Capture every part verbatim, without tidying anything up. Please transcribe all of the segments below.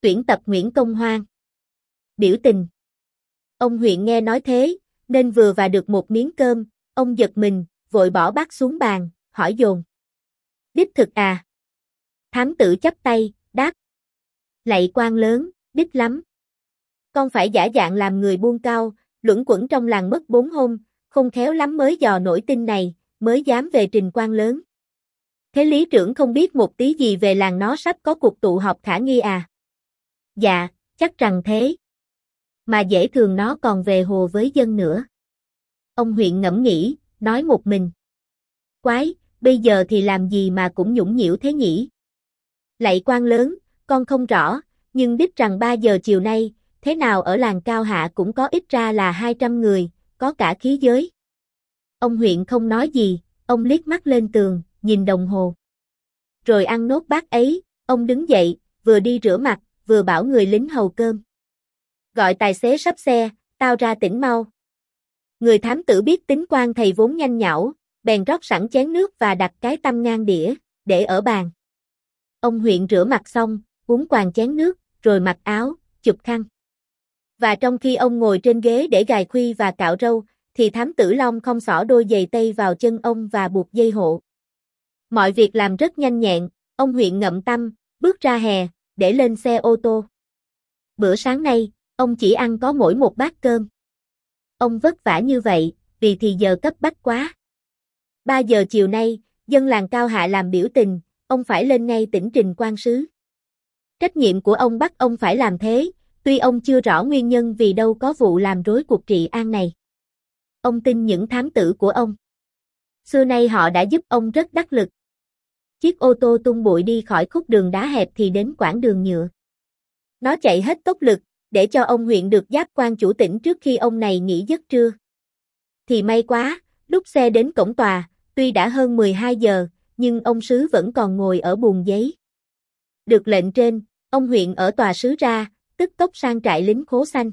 Tuyển tập Nguyễn Công Hoan. Biểu tình. Ông huyện nghe nói thế, nên vừa và được một miếng cơm, ông giật mình, vội bỏ bát xuống bàn, hỏi dồn. Đích thực à? Thám tử chắp tay, đáp. Lạy quan lớn, đích lắm. Con phải giả dạng làm người buôn cao, luẩn quẩn trong làng mất bốn hôm, không khéo lắm mới dò nổi tin này, mới dám về trình quan lớn. Thế lý trưởng không biết một tí gì về làng nó sắp có cuộc tụ họp khả nghi à? Dạ, chắc rằng thế. Mà dễ thường nó còn về hồ với dân nữa. Ông huyện ngẫm nghĩ, nói một mình. Quái, bây giờ thì làm gì mà cũng nhũng nhiễu thế nhỉ? Lạy quan lớn, con không rõ, nhưng đích rằng ba giờ chiều nay, thế nào ở làng Cao Hạ cũng có ít ra là hai trăm người, có cả khí giới. Ông huyện không nói gì, ông liếc mắt lên tường, nhìn đồng hồ. Rồi ăn nốt bát ấy, ông đứng dậy, vừa đi rửa mặt, vừa bảo người lính hầu cơm. Gọi tài xế sắp xe, tao ra tỉnh mau. Người thám tử biết tính quan thầy vốn nhanh nhảu, bèn rót sẵn chén nước và đặt cái tăm ngang đĩa, để ở bàn. Ông huyện rửa mặt xong, uống quàng chén nước, rồi mặc áo, chụp khăn. Và trong khi ông ngồi trên ghế để gài khuy và cạo râu, thì thám tử Long không xỏ đôi giày tây vào chân ông và buộc dây hộ. Mọi việc làm rất nhanh nhẹn, ông huyện ngậm tăm, bước ra hè, để lên xe ô tô. Bữa sáng nay, ông chỉ ăn có mỗi một bát cơm. Ông vất vả như vậy, vì thì giờ cấp bách quá. Ba giờ chiều nay, dân làng Cao Hạ làm biểu tình, ông phải lên ngay tỉnh trình quan sứ. Trách nhiệm của ông bắt ông phải làm thế, tuy ông chưa rõ nguyên nhân vì đâu có vụ làm rối cuộc trị an này. Ông tin những thám tử của ông. Xưa nay họ đã giúp ông rất đắc lực. Chiếc ô tô tung bụi đi khỏi khúc đường đá hẹp thì đến quãng đường nhựa. Nó chạy hết tốc lực, để cho ông huyện được giáp quan chủ tỉnh trước khi ông này nghỉ giấc trưa. Thì may quá, lúc xe đến cổng tòa, tuy đã hơn mười hai giờ, nhưng ông sứ vẫn còn ngồi ở buồng giấy. Được lệnh trên, ông huyện ở tòa sứ ra, tức tốc sang trại lính Khố Xanh.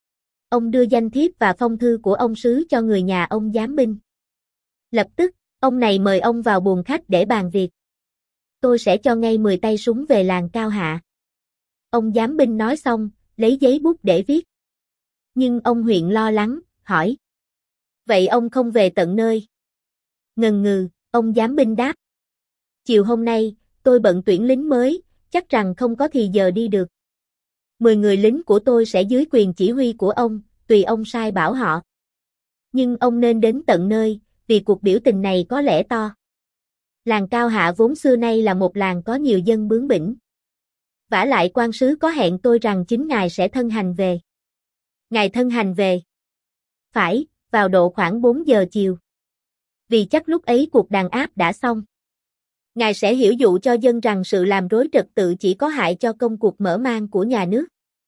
Ông đưa danh thiếp và phong thư của ông sứ cho người nhà ông giám binh. Lập tức, ông này mời ông vào buồng khách để bàn việc. Tôi sẽ cho ngay mười tay súng về làng Cao Hạ. Ông giám binh nói xong, lấy giấy bút để viết. Nhưng ông huyện lo lắng, hỏi. Vậy ông không về tận nơi? Ngần ngừ, ông giám binh đáp. Chiều hôm nay, tôi bận tuyển lính mới, chắc rằng không có thì giờ đi được. Mười người lính của tôi sẽ dưới quyền chỉ huy của ông, tùy ông sai bảo họ. Nhưng ông nên đến tận nơi, vì cuộc biểu tình này có lẽ to. Làng Cao Hạ vốn xưa nay là một làng có nhiều dân bướng bỉnh. Vả lại quan sứ có hẹn tôi rằng chính ngài sẽ thân hành về. Ngài thân hành về. Phải, vào độ khoảng bốn giờ chiều. Vì chắc lúc ấy cuộc đàn áp đã xong. Ngài sẽ hiểu dụ cho dân rằng sự làm rối trật tự chỉ có hại cho công cuộc mở mang của nhà nước.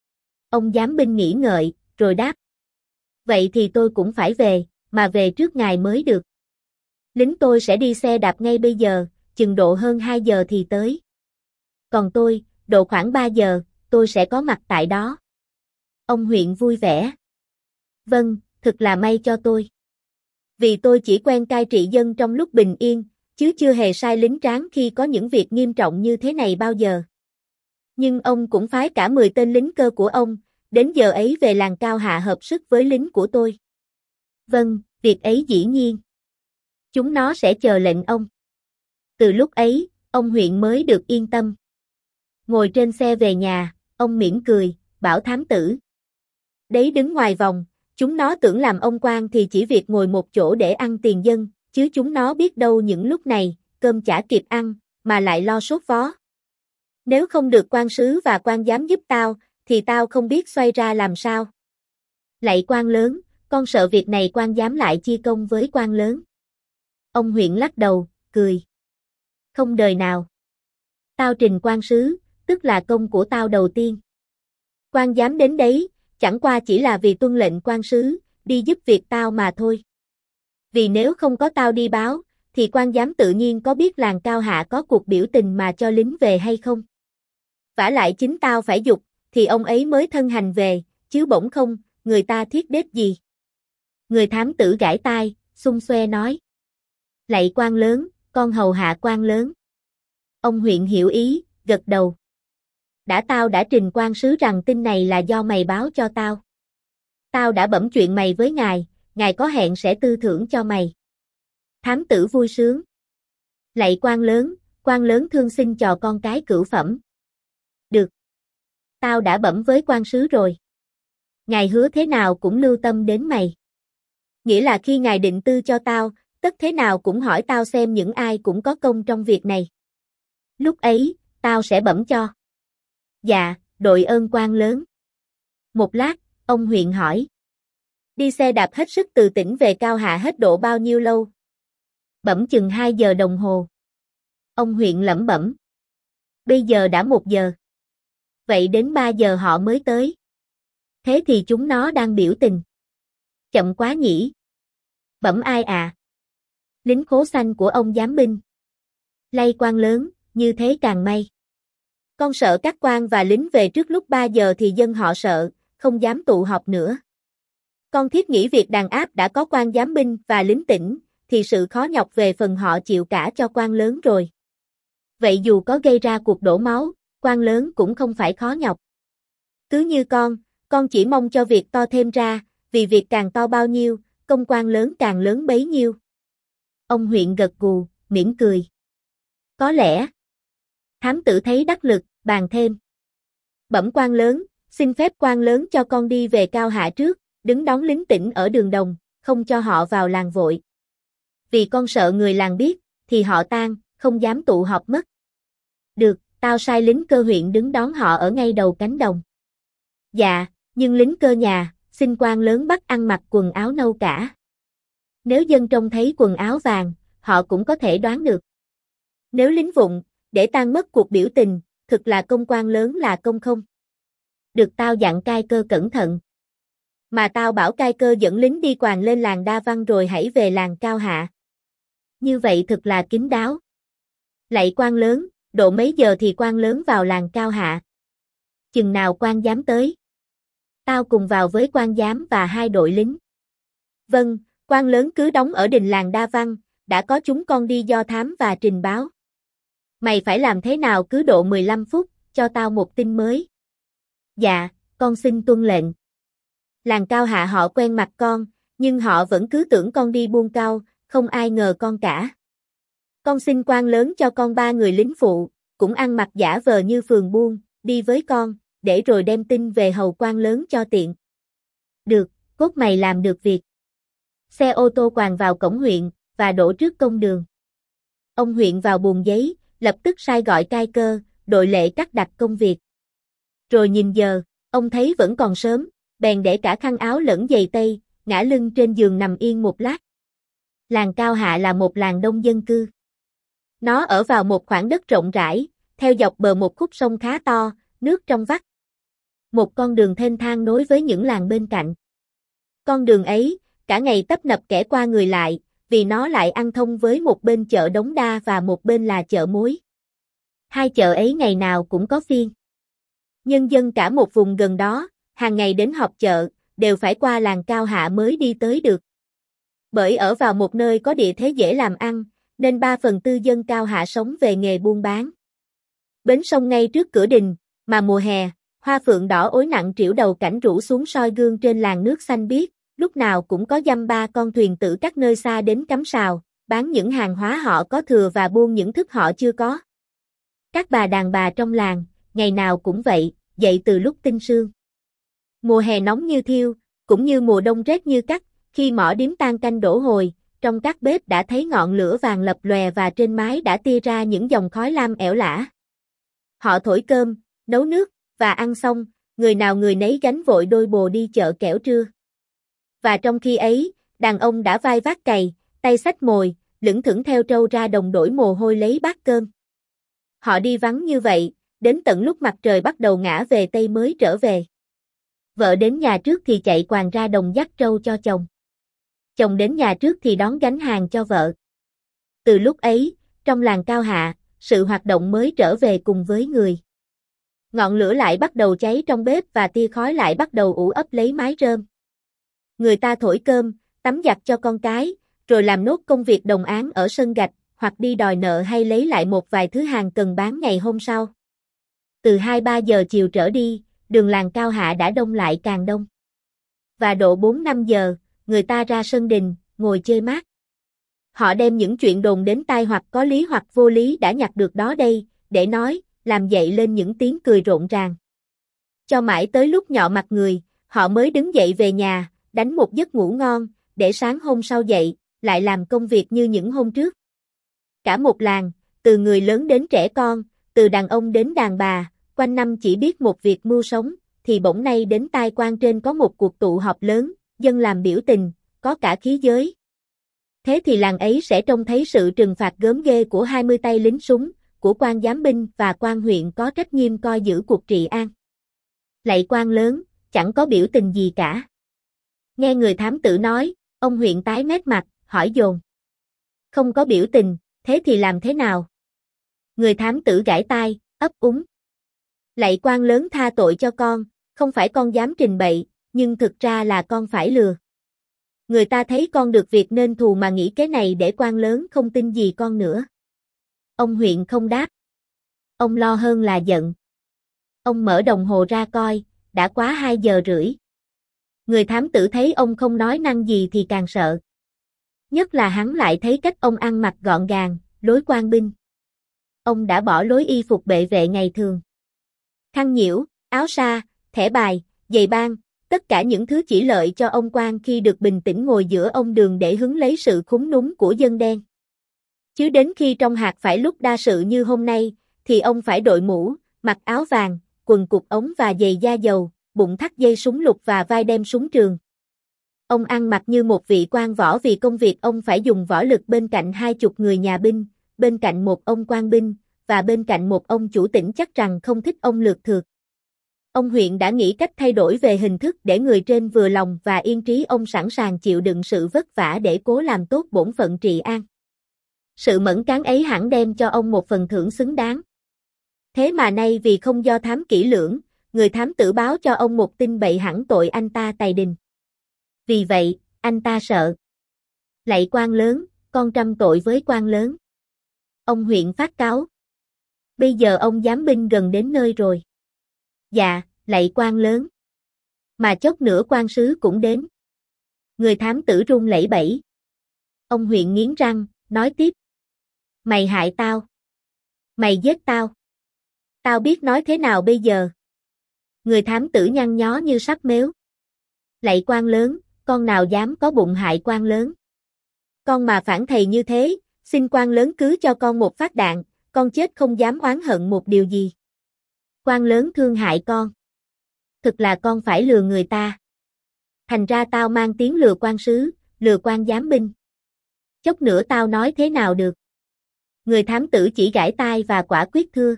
Ông giám binh nghĩ ngợi, rồi đáp. Vậy thì tôi cũng phải về, mà về trước ngài mới được. Lính tôi sẽ đi xe đạp ngay bây giờ, chừng độ hơn hai giờ thì tới. Còn tôi, độ khoảng ba giờ, tôi sẽ có mặt tại đó. Ông huyện vui vẻ. Vâng, thực là may cho tôi. Vì tôi chỉ quen cai trị dân trong lúc bình yên, chứ chưa hề sai lính tráng khi có những việc nghiêm trọng như thế này bao giờ. Nhưng ông cũng phái cả mười tên lính cơ của ông, đến giờ ấy về làng Cao Hạ hợp sức với lính của tôi. Vâng, việc ấy dĩ nhiên. Chúng nó sẽ chờ lệnh ông. Từ lúc ấy, ông huyện mới được yên tâm. Ngồi trên xe về nhà, ông mỉm cười, bảo thám tử. Đấy đứng ngoài vòng, chúng nó tưởng làm ông quan thì chỉ việc ngồi một chỗ để ăn tiền dân, chứ chúng nó biết đâu những lúc này, cơm chả kịp ăn, mà lại lo sốt vó. Nếu không được quan sứ và quan giám giúp tao, thì tao không biết xoay ra làm sao. Lạy quan lớn, con sợ việc này quan giám lại chia công với quan lớn. Ông huyện lắc đầu, cười. Không đời nào. Tao trình quan sứ, tức là công của tao đầu tiên. Quan giám đến đấy, chẳng qua chỉ là vì tuân lệnh quan sứ, đi giúp việc tao mà thôi. Vì nếu không có tao đi báo, thì quan giám tự nhiên có biết làng Cao Hạ có cuộc biểu tình mà cho lính về hay không. Vả lại chính tao phải giục, thì ông ấy mới thân hành về, chứ bỗng không, người ta thiết đếp gì. Người thám tử gãi tai, xung xoe nói. Lạy quan lớn, con hầu hạ quan lớn. Ông huyện hiểu ý, gật đầu. Đã tao đã trình quan sứ rằng tin này là do mày báo cho tao. Tao đã bẩm chuyện mày với ngài, ngài có hẹn sẽ tư thưởng cho mày. Thám tử vui sướng. Lạy quan lớn, quan lớn thương xin cho con cái cửu phẩm. Được. Tao đã bẩm với quan sứ rồi. Ngài hứa thế nào cũng lưu tâm đến mày. Nghĩa là khi ngài định tư cho tao, tất thế nào cũng hỏi tao xem những ai cũng có công trong việc này. Lúc ấy, tao sẽ bẩm cho. Dạ, đội ơn quan lớn. Một lát, ông huyện hỏi. Đi xe đạp hết sức từ tỉnh về Cao Hạ hết độ bao nhiêu lâu? Bẩm chừng hai giờ đồng hồ. Ông huyện lẩm bẩm. Bây giờ đã một giờ. Vậy đến ba giờ họ mới tới. Thế thì chúng nó đang biểu tình. Chậm quá nhỉ. Bẩm ai à? Lính khố xanh của ông giám binh. Lay quan lớn, như thế càng may. Con sợ các quan và lính về trước lúc ba giờ thì dân họ sợ, không dám tụ họp nữa. Con thiết nghĩ việc đàn áp đã có quan giám binh và lính tỉnh, thì sự khó nhọc về phần họ chịu cả cho quan lớn rồi. Vậy dù có gây ra cuộc đổ máu, quan lớn cũng không phải khó nhọc. Cứ như con, con chỉ mong cho việc to thêm ra, vì việc càng to bao nhiêu, công quan lớn càng lớn bấy nhiêu. Ông huyện gật gù, mỉm cười. Có lẽ. Thám tử thấy đắc lực, bàn thêm. Bẩm quan lớn, xin phép quan lớn cho con đi về Cao Hạ trước, đứng đón lính tỉnh ở đường đồng, không cho họ vào làng vội. Vì con sợ người làng biết, thì họ tan, không dám tụ họp mất. Được, tao sai lính cơ huyện đứng đón họ ở ngay đầu cánh đồng. Dạ, nhưng lính cơ nhà, xin quan lớn bắt ăn mặc quần áo nâu cả. Nếu dân trông thấy quần áo vàng, họ cũng có thể đoán được. Nếu lính vụng, để tan mất cuộc biểu tình, thực là công quan lớn là công không. Được, tao dặn cai cơ cẩn thận. Mà tao bảo cai cơ dẫn lính đi quàng lên làng Đa Văn rồi hãy về làng Cao Hạ. Như vậy thực là kín đáo. Lạy quan lớn, độ mấy giờ thì quan lớn vào làng Cao Hạ? Chừng nào quan giám tới? Tao cùng vào với quan giám và hai đội lính. Vâng, quan lớn cứ đóng ở đình làng Đa Văn, đã có chúng con đi do thám và trình báo. Mày phải làm thế nào cứ độ mười lăm phút, cho tao một tin mới. Dạ, con xin tuân lệnh. Làng Cao Hạ họ quen mặt con, nhưng họ vẫn cứ tưởng con đi buôn cao, không ai ngờ con cả. Con xin quan lớn cho con ba người lính phụ, cũng ăn mặc giả vờ như phường buôn, đi với con, để rồi đem tin về hầu quan lớn cho tiện. Được, cốt mày làm được việc. Xe ô tô quàng vào cổng huyện, và đổ trước công đường. Ông huyện vào buồng giấy, lập tức sai gọi cai cơ, đội lệ cắt đặt công việc. Rồi nhìn giờ, ông thấy vẫn còn sớm, bèn để cả khăn áo lẫn giày tây, ngã lưng trên giường nằm yên một lát. Làng Cao Hạ là một làng đông dân cư. Nó ở vào một khoảng đất rộng rãi, theo dọc bờ một khúc sông khá to, nước trong vắt. Một con đường thênh thang nối với những làng bên cạnh. Con đường ấy, cả ngày tấp nập kẻ qua người lại, vì nó lại ăn thông với một bên chợ Đống Đa và một bên là chợ Mối. Hai chợ ấy ngày nào cũng có phiên. Nhân dân cả một vùng gần đó, hàng ngày đến họp chợ, đều phải qua làng Cao Hạ mới đi tới được. Bởi ở vào một nơi có địa thế dễ làm ăn, nên ba phần tư dân Cao Hạ sống về nghề buôn bán. Bến sông ngay trước cửa đình, mà mùa hè, hoa phượng đỏ ối nặng trĩu đầu cảnh rủ xuống soi gương trên làn nước xanh biếc, lúc nào cũng có dăm ba con thuyền tử các nơi xa đến cắm sào, bán những hàng hóa họ có thừa và buôn những thức họ chưa có. Các bà đàn bà trong làng, ngày nào cũng vậy, dậy từ lúc tinh sương. Mùa hè nóng như thiêu, cũng như mùa đông rét như cắt, khi mỏ điếm tan canh đổ hồi, trong các bếp đã thấy ngọn lửa vàng lập lòe và trên mái đã tia ra những dòng khói lam ẻo lả. Họ thổi cơm, nấu nước, và ăn xong, người nào người nấy gánh vội đôi bồ đi chợ kẻo trưa. Và trong khi ấy, đàn ông đã vai vác cày, tay xách mồi, lững thững theo trâu ra đồng đổi mồ hôi lấy bát cơm. Họ đi vắng như vậy, đến tận lúc mặt trời bắt đầu ngã về tây mới trở về. Vợ đến nhà trước thì chạy quàng ra đồng dắt trâu cho chồng. Chồng đến nhà trước thì đón gánh hàng cho vợ. Từ lúc ấy, trong làng Cao Hạ, sự hoạt động mới trở về cùng với người. Ngọn lửa lại bắt đầu cháy trong bếp và tia khói lại bắt đầu ủ ấp lấy mái rơm. Người ta thổi cơm, tắm giặt cho con cái, rồi làm nốt công việc đồng áng ở sân gạch, hoặc đi đòi nợ hay lấy lại một vài thứ hàng cần bán ngày hôm sau. từ hai ba giờ chiều trở đi, đường làng Cao Hạ đã đông lại càng đông. Và độ bốn năm giờ, người ta ra sân đình, ngồi chơi mát. Họ đem những chuyện đồn đến tai hoặc có lý hoặc vô lý đã nhặt được đó đây, để nói, làm dậy lên những tiếng cười rộn ràng. Cho mãi tới lúc nhọ mặt người, họ mới đứng dậy về nhà, đánh một giấc ngủ ngon, để sáng hôm sau dậy, lại làm công việc như những hôm trước. Cả một làng, từ người lớn đến trẻ con, từ đàn ông đến đàn bà, quanh năm chỉ biết một việc mưu sống, thì bỗng nay đến tai quan trên có một cuộc tụ họp lớn, dân làm biểu tình, có cả khí giới. Thế thì làng ấy sẽ trông thấy sự trừng phạt gớm ghê của hai mươi tay lính súng, của quan giám binh và quan huyện có trách nhiệm coi giữ cuộc trị an. Lạy quan lớn, chẳng có biểu tình gì cả. Nghe người thám tử nói, ông huyện tái mét mặt, hỏi dồn. Không có biểu tình, thế thì làm thế nào? Người thám tử gãi tai, ấp úng. Lạy quan lớn tha tội cho con, không phải con dám trình bậy, nhưng thực ra là con phải lừa. Người ta thấy con được việc nên thù mà nghĩ cái này để quan lớn không tin gì con nữa. Ông huyện không đáp. Ông lo hơn là giận. Ông mở đồng hồ ra coi, đã quá hai giờ rưỡi. Người thám tử thấy ông không nói năng gì thì càng sợ. Nhất là hắn lại thấy cách ông ăn mặc gọn gàng, lối quan binh. Ông đã bỏ lối y phục bệ vệ ngày thường. Khăn nhiễu, áo sa, thẻ bài, giày băng, tất cả những thứ chỉ lợi cho ông quan khi được bình tĩnh ngồi giữa ông đường để hứng lấy sự khúm núm của dân đen. Chứ đến khi trong hạt phải lúc đa sự như hôm nay, thì ông phải đội mũ, mặc áo vàng, quần cụt ống và giày da dầu, bụng thắt dây súng lục và vai đem súng trường. Ông ăn mặc như một vị quan võ vì công việc ông phải dùng võ lực bên cạnh hai chục người nhà binh, bên cạnh một ông quan binh, và bên cạnh một ông chủ tỉnh chắc rằng không thích ông lược thược. Ông huyện đã nghĩ cách thay đổi về hình thức để người trên vừa lòng và yên trí ông sẵn sàng chịu đựng sự vất vả để cố làm tốt bổn phận trị an. Sự mẫn cán ấy hẳn đem cho ông một phần thưởng xứng đáng. Thế mà nay vì không do thám kỹ lưỡng, người thám tử báo cho ông một tin bậy hẳn tội anh ta tày đình. Vì vậy, anh ta sợ. Lạy quan lớn, con trăm tội với quan lớn. Ông huyện phát cáo. Bây giờ ông giám binh gần đến nơi rồi. Dạ, lạy quan lớn. Mà chốc nữa quan sứ cũng đến. Người thám tử run lẩy bẩy. Ông huyện nghiến răng, nói tiếp. Mày hại tao. Mày giết tao. Tao biết nói thế nào bây giờ. Người thám tử nhăn nhó như sắp mếu. Lạy quan lớn, con nào dám có bụng hại quan lớn. Con mà phản thầy như thế, xin quan lớn cứ cho con một phát đạn, con chết không dám oán hận một điều gì. Quan lớn thương hại con. Thực là con phải lừa người ta. Thành ra tao mang tiếng lừa quan sứ, lừa quan giám binh. Chốc nữa tao nói thế nào được. Người thám tử chỉ gãi tai và quả quyết thưa.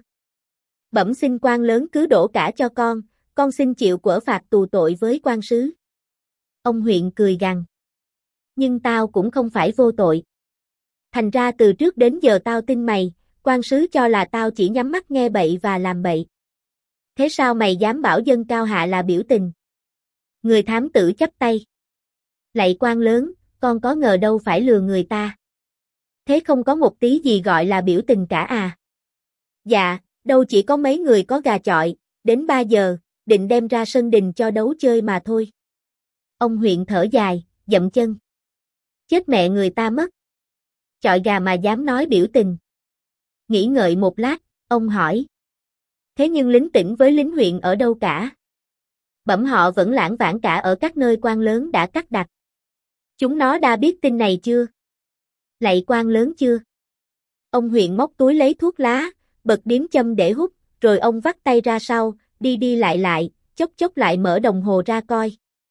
Bẩm xin quan lớn cứ đổ cả cho con, con xin chịu quở phạt tù tội với quan sứ. Ông huyện cười gằn. Nhưng tao cũng không phải vô tội. Thành ra từ trước đến giờ tao tin mày, quan sứ cho là tao chỉ nhắm mắt nghe bậy và làm bậy. Thế sao mày dám bảo dân Cao Hạ là biểu tình? Người thám tử chắp tay. Lạy quan lớn, con có ngờ đâu phải lừa người ta. Thế không có một tí gì gọi là biểu tình cả à? Dạ, đâu chỉ có mấy người có gà chọi, đến ba giờ, định đem ra sân đình cho đấu chơi mà thôi. Ông huyện thở dài, dậm chân. Chết mẹ người ta mất. Chọi gà mà dám nói biểu tình. Nghĩ ngợi một lát, ông hỏi. Thế nhưng lính tỉnh với lính huyện ở đâu cả? Bẩm họ vẫn lãng vãng cả ở các nơi quan lớn đã cắt đặt. Chúng nó đã biết tin này chưa? Lạy quan lớn chưa? Ông huyện móc túi lấy thuốc lá, bật điếm châm để hút, rồi ông vắt tay ra sau, đi đi lại lại, chốc chốc lại mở đồng hồ ra coi.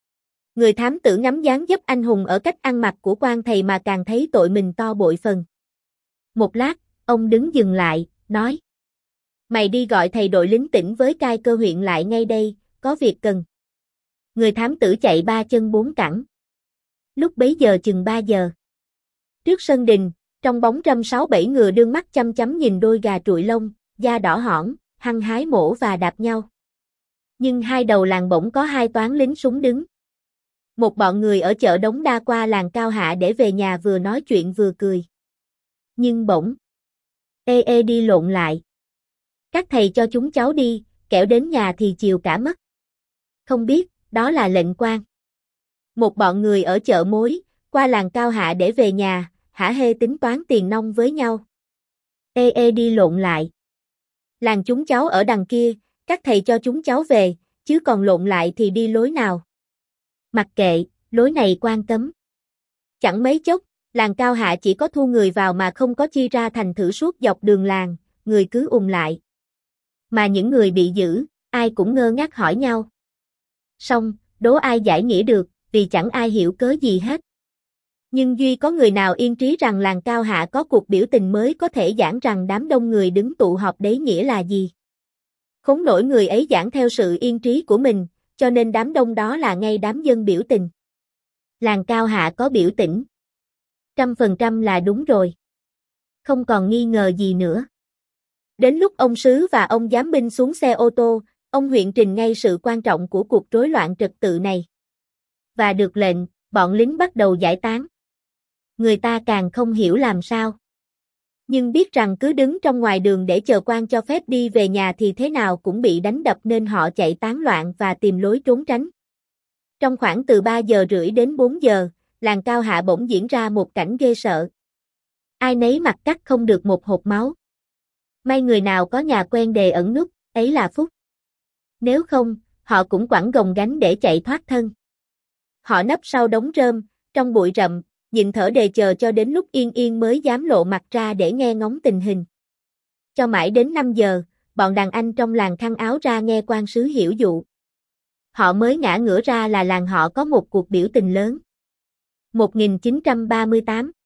Người thám tử ngắm dáng dấp anh hùng ở cách ăn mặc của quan thầy mà càng thấy tội mình to bội phần. Một lát, ông đứng dừng lại, nói. Mày đi gọi thầy đội lính tỉnh với cai cơ huyện lại ngay đây, có việc cần. Người thám tử chạy ba chân bốn cẳng. Lúc bấy giờ chừng ba giờ. Trước sân đình, trong bóng râm sáu bảy ngựa đương mắt chăm chăm nhìn đôi gà trụi lông, da đỏ hỏn, hăng hái mổ và đạp nhau. Nhưng hai đầu làng bỗng có hai toán lính súng đứng. Một bọn người ở chợ Đống Đa qua làng Cao Hạ để về nhà vừa nói chuyện vừa cười. Nhưng bỗng, ê ê đi lộn lại. Các thầy cho chúng cháu đi, kẻo đến nhà thì chiều cả mất. Không biết, đó là lệnh quan. Một bọn người ở chợ mối, qua làng Cao Hạ để về nhà, hả hê tính toán tiền nong với nhau. Ê ê đi lộn lại. Làng chúng cháu ở đằng kia, các thầy cho chúng cháu về, chứ còn lộn lại thì đi lối nào. Mặc kệ, lối này quan cấm. Chẳng mấy chốc, làng Cao Hạ chỉ có thu người vào mà không có chia ra thành thử suốt dọc đường làng, người cứ ùn lại. Mà những người bị giữ, ai cũng ngơ ngác hỏi nhau. Xong, đố ai giải nghĩa được, vì chẳng ai hiểu cớ gì hết. Nhưng duy có người nào yên trí rằng làng Cao Hạ có cuộc biểu tình mới có thể giảng rằng đám đông người đứng tụ họp đấy nghĩa là gì. Khốn nổi người ấy giảng theo sự yên trí của mình, cho nên đám đông đó là ngay đám dân biểu tình. Làng Cao Hạ có biểu tình. Trăm phần trăm là đúng rồi. Không còn nghi ngờ gì nữa. Đến lúc ông sứ và ông giám binh xuống xe ô tô, ông huyện trình ngay sự quan trọng của cuộc rối loạn trật tự này. Và được lệnh, bọn lính bắt đầu giải tán. Người ta càng không hiểu làm sao. Nhưng biết rằng cứ đứng trong ngoài đường để chờ quan cho phép đi về nhà thì thế nào cũng bị đánh đập nên họ chạy tán loạn và tìm lối trốn tránh. Trong khoảng từ ba giờ rưỡi đến bốn giờ, làng Cao Hạ bỗng diễn ra một cảnh ghê sợ. Ai nấy mặt cắt không được một hột máu. May người nào có nhà quen đề ẩn núp, ấy là phúc. Nếu không, họ cũng quẳng gồng gánh để chạy thoát thân. Họ nấp sau đống rơm, trong bụi rậm, nhịn thở đề chờ cho đến lúc yên yên mới dám lộ mặt ra để nghe ngóng tình hình. Cho mãi đến năm giờ, bọn đàn anh trong làng khăn áo ra nghe quan sứ hiểu dụ. Họ mới ngã ngửa ra là làng họ có một cuộc biểu tình lớn. một nghìn chín trăm ba mươi tám